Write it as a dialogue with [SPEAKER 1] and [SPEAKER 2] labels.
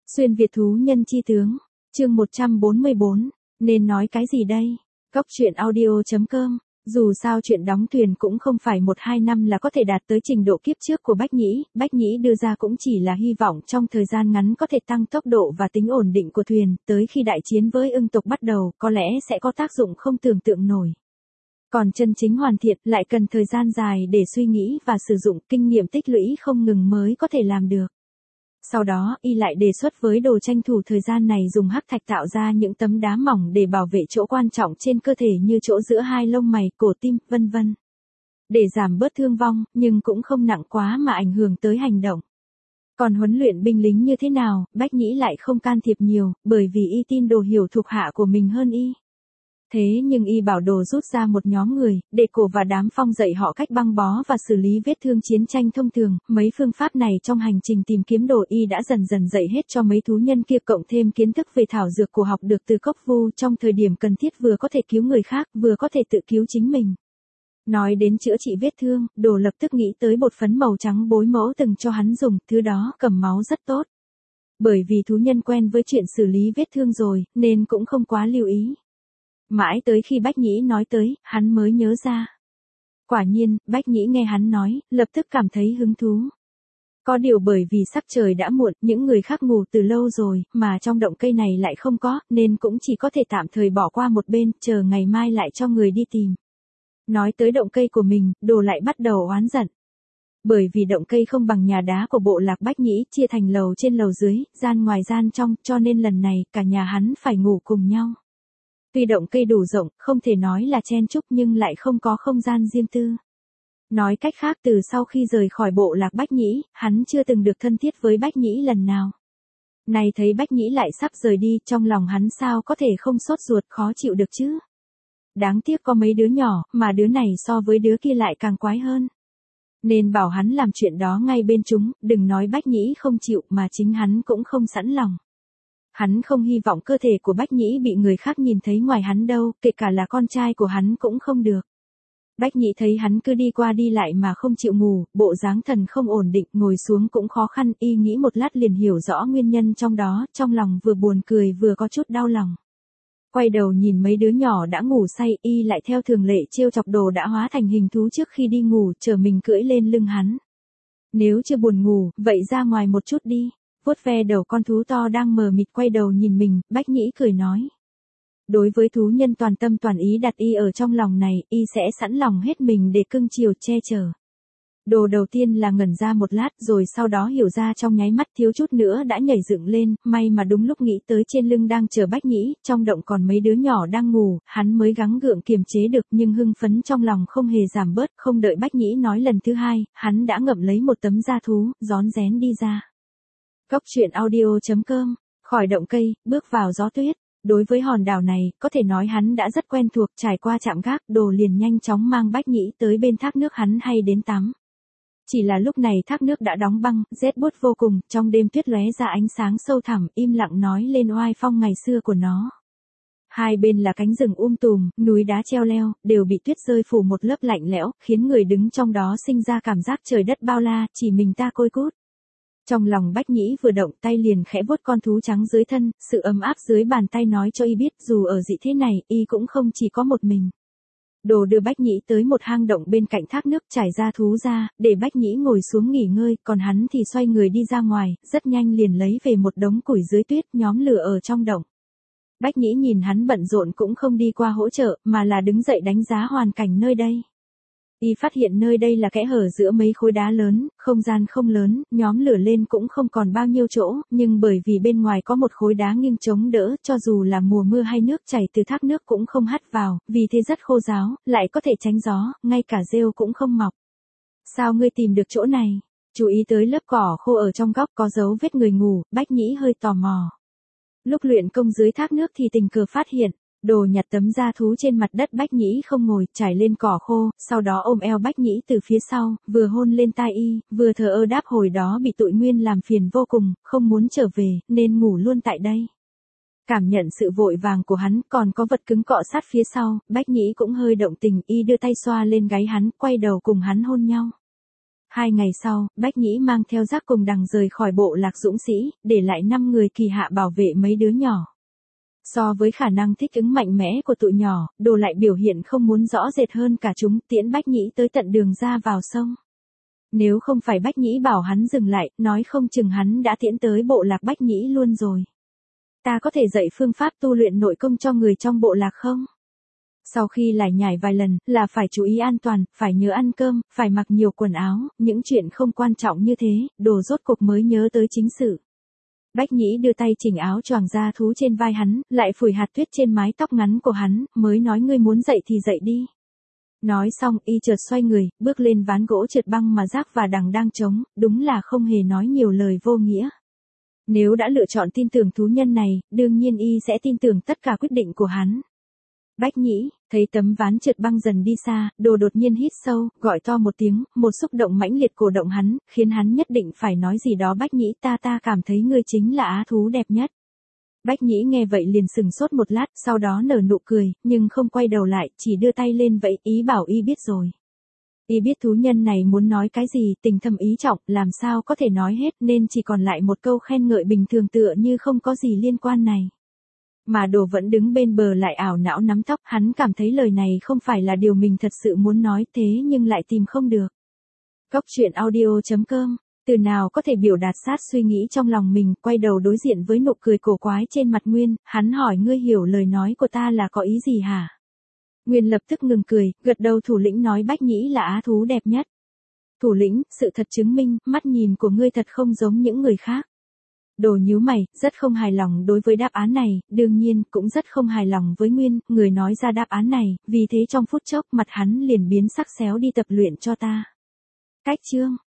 [SPEAKER 1] Xuyên Việt thú nhân chi tướng, chương 144, nên nói cái gì đây? Góc truyện audio.com. Dù sao chuyện đóng thuyền cũng không phải 1-2 năm là có thể đạt tới trình độ kiếp trước của Bách Nhĩ đưa ra cũng chỉ là hy vọng trong thời gian ngắn có thể tăng tốc độ và tính ổn định của thuyền, tới khi đại chiến với ưng tộc bắt đầu, có lẽ sẽ có tác dụng không tưởng tượng nổi. Còn chân chính hoàn thiện lại cần thời gian dài để suy nghĩ và sử dụng kinh nghiệm tích lũy không ngừng mới có thể làm được. Sau đó, y lại đề xuất với Đồ tranh thủ thời gian này dùng hắc thạch tạo ra những tấm đá mỏng để bảo vệ chỗ quan trọng trên cơ thể như chỗ giữa hai lông mày, cổ tim, vân vân. Để giảm bớt thương vong, nhưng cũng không nặng quá mà ảnh hưởng tới hành động. Còn huấn luyện binh lính như thế nào, Bách Nhĩ lại không can thiệp nhiều, bởi vì y tin Đồ hiểu thuộc hạ của mình hơn y. Thế nhưng y bảo Đồ rút ra một nhóm người, để cổ và đám phong dạy họ cách băng bó và xử lý vết thương chiến tranh thông thường. Mấy phương pháp này trong hành trình tìm kiếm Đồ y đã dần dần dạy hết cho mấy thú nhân kia, cộng thêm kiến thức về thảo dược của học được từ Cốc Vu, trong thời điểm cần thiết vừa có thể cứu người khác, vừa có thể tự cứu chính mình. Nói đến chữa trị vết thương, Đồ lập tức nghĩ tới bột phấn màu trắng bối mẫu từng cho hắn dùng, thứ đó cầm máu rất tốt. Bởi vì thú nhân quen với chuyện xử lý vết thương rồi, nên cũng không quá lưu ý. Mãi tới khi Bách Nhĩ nói tới, hắn mới nhớ ra. Quả nhiên, Bách Nhĩ nghe hắn nói, lập tức cảm thấy hứng thú. Có điều bởi vì sắc trời đã muộn, những người khác ngủ từ lâu rồi, mà trong động cây này lại không có, nên cũng chỉ có thể tạm thời bỏ qua một bên, chờ ngày mai lại cho người đi tìm. Nói tới động cây của mình, Đồ lại bắt đầu oán giận. Bởi vì động cây không bằng nhà đá của bộ lạc Bách Nhĩ, chia thành lầu trên lầu dưới, gian ngoài gian trong, cho nên lần này, cả nhà hắn phải ngủ cùng nhau. Tuy động cây đủ rộng, không thể nói là chen chúc nhưng lại không có không gian riêng tư. Nói cách khác, từ sau khi rời khỏi bộ lạc Bách Nhĩ, hắn chưa từng được thân thiết với Bách Nhĩ lần nào. Này thấy Bách Nhĩ lại sắp rời đi, trong lòng hắn sao có thể không sốt ruột khó chịu được chứ. Đáng tiếc có mấy đứa nhỏ, mà đứa này so với đứa kia lại càng quái hơn. Nên bảo hắn làm chuyện đó ngay bên chúng, đừng nói Bách Nhĩ không chịu mà chính hắn cũng không sẵn lòng. Hắn không hy vọng cơ thể của Bách Nhĩ bị người khác nhìn thấy ngoài hắn đâu, kể cả là con trai của hắn cũng không được. Bách Nhĩ thấy hắn cứ đi qua đi lại mà không chịu ngủ, bộ dáng thần không ổn định, ngồi xuống cũng khó khăn, y nghĩ một lát liền hiểu rõ nguyên nhân trong đó, trong lòng vừa buồn cười vừa có chút đau lòng. Quay đầu nhìn mấy đứa nhỏ đã ngủ say, y lại theo thường lệ trêu chọc Đồ đã hóa thành hình thú trước khi đi ngủ, chờ mình cưỡi lên lưng hắn. Nếu chưa buồn ngủ, vậy ra ngoài một chút đi. Vuốt ve đầu con thú to đang mờ mịt quay đầu nhìn mình, Bách Nhĩ cười nói. Đối với thú nhân toàn tâm toàn ý đặt y ở trong lòng này, y sẽ sẵn lòng hết mình để cưng chiều che chở. Đồ đầu tiên là ngẩn ra một lát rồi sau đó hiểu ra trong nháy mắt, thiếu chút nữa đã nhảy dựng lên, may mà đúng lúc nghĩ tới trên lưng đang chờ Bách Nhĩ, trong động còn mấy đứa nhỏ đang ngủ, hắn mới gắng gượng kiềm chế được, nhưng hưng phấn trong lòng không hề giảm bớt, không đợi Bách Nhĩ nói lần thứ hai, hắn đã ngậm lấy một tấm da thú, rón rén đi ra. Góc truyện audio.com, khỏi động cây, bước vào gió tuyết. Đối với hòn đảo này, có thể nói hắn đã rất quen thuộc, trải qua trạm gác, Đồ liền nhanh chóng mang Bách Nhĩ tới bên thác nước hắn hay đến tắm. Chỉ là lúc này thác nước đã đóng băng, rét buốt vô cùng, trong đêm tuyết lóe ra ánh sáng sâu thẳm, im lặng nói lên oai phong ngày xưa của nó. Hai bên là cánh rừng tùm, núi đá treo leo, đều bị tuyết rơi phủ một lớp lạnh lẽo, khiến người đứng trong đó sinh ra cảm giác trời đất bao la, chỉ mình ta côi cút. Trong lòng Bách Nhĩ vừa động, tay liền khẽ vuốt con thú trắng dưới thân, sự ấm áp dưới bàn tay nói cho y biết dù ở dị thế này, y cũng không chỉ có một mình. Đồ đưa Bách Nhĩ tới một hang động bên cạnh thác nước, trải ra thú ra, để Bách Nhĩ ngồi xuống nghỉ ngơi, còn hắn thì xoay người đi ra ngoài, rất nhanh liền lấy về một đống củi dưới tuyết, nhóm lửa ở trong động. Bách Nhĩ nhìn hắn bận rộn cũng không đi qua hỗ trợ, mà là đứng dậy đánh giá hoàn cảnh nơi đây. Y phát hiện nơi đây là kẽ hở giữa mấy khối đá lớn, không gian không lớn, nhóm lửa lên cũng không còn bao nhiêu chỗ, nhưng bởi vì bên ngoài có một khối đá nghiêng chống đỡ, cho dù là mùa mưa hay nước chảy từ thác nước cũng không hắt vào, vì thế rất khô ráo, lại có thể tránh gió, ngay cả rêu cũng không mọc. Sao ngươi tìm được chỗ này? Chú ý tới lớp cỏ khô ở trong góc có dấu vết người ngủ, Bách Nhĩ hơi tò mò. Lúc luyện công dưới thác nước thì tình cờ phát hiện. Đồ nhặt tấm da thú trên mặt đất, Bách Nhĩ không ngồi, trải lên cỏ khô, sau đó ôm eo Bách Nhĩ từ phía sau, vừa hôn lên tai y, vừa thờ ơ đáp hồi đó bị tụi Nguyên làm phiền vô cùng, không muốn trở về, nên ngủ luôn tại đây. Cảm nhận sự vội vàng của hắn, còn có vật cứng cọ sát phía sau, Bách Nhĩ cũng hơi động tình, y đưa tay xoa lên gáy hắn, quay đầu cùng hắn hôn nhau. 2 ngày sau, Bách Nhĩ mang theo Giác cùng Đằng rời khỏi bộ lạc dũng sĩ, để lại 5 người kỳ hạ bảo vệ mấy đứa nhỏ. So với khả năng thích ứng mạnh mẽ của tụi nhỏ, Đồ lại biểu hiện không muốn rõ rệt hơn cả chúng, tiễn Bách Nhĩ tới tận đường ra vào sông. Nếu không phải Bách Nhĩ bảo hắn dừng lại, nói không chừng hắn đã tiễn tới bộ lạc Bách Nhĩ luôn rồi. Ta có thể dạy phương pháp tu luyện nội công cho người trong bộ lạc không? Sau khi lải nhải vài lần, là phải chú ý an toàn, phải nhớ ăn cơm, phải mặc nhiều quần áo, những chuyện không quan trọng như thế, Đồ rốt cuộc mới nhớ tới chính sự. Bách Nhĩ đưa tay chỉnh áo choàng da thú trên vai hắn, lại phủi hạt tuyết trên mái tóc ngắn của hắn, mới nói ngươi muốn dậy thì dậy đi. Nói xong, y chợt xoay người, bước lên ván gỗ trượt băng mà Giác và Đằng đang chống, đúng là không hề nói nhiều lời vô nghĩa. Nếu đã lựa chọn tin tưởng thú nhân này, đương nhiên y sẽ tin tưởng tất cả quyết định của hắn. Bách Nhĩ, thấy tấm ván trượt băng dần đi xa, Đồ đột nhiên hít sâu, gọi to một tiếng, một xúc động mãnh liệt cổ động hắn, khiến hắn nhất định phải nói gì đó. Bách Nhĩ, ta cảm thấy ngươi chính là á thú đẹp nhất. Bách Nhĩ nghe vậy liền sừng sốt một lát, sau đó nở nụ cười, nhưng không quay đầu lại, chỉ đưa tay lên vẫy, ý bảo y biết rồi. Y biết thú nhân này muốn nói cái gì, tình thâm ý trọng, làm sao có thể nói hết, nên chỉ còn lại một câu khen ngợi bình thường tựa như không có gì liên quan này. Mà Đồ vẫn đứng bên bờ lại ảo não nắm tóc, hắn cảm thấy lời này không phải là điều mình thật sự muốn nói, thế nhưng lại tìm không được. Cốc truyện audio.com, từ nào có thể biểu đạt sát suy nghĩ trong lòng mình, quay đầu đối diện với nụ cười cổ quái trên mặt Nguyên, hắn hỏi ngươi hiểu lời nói của ta là có ý gì hả? Nguyên lập tức ngừng cười, gật đầu. Thủ lĩnh nói Bách Nhĩ là á thú đẹp nhất. Thủ lĩnh, sự thật chứng minh, mắt nhìn của ngươi thật không giống những người khác. Đồ nhíu mày, rất không hài lòng đối với đáp án này, đương nhiên, cũng rất không hài lòng với Nguyên, người nói ra đáp án này, vì thế trong phút chốc mặt hắn liền biến sắc, xéo đi tập luyện cho ta. Cách chương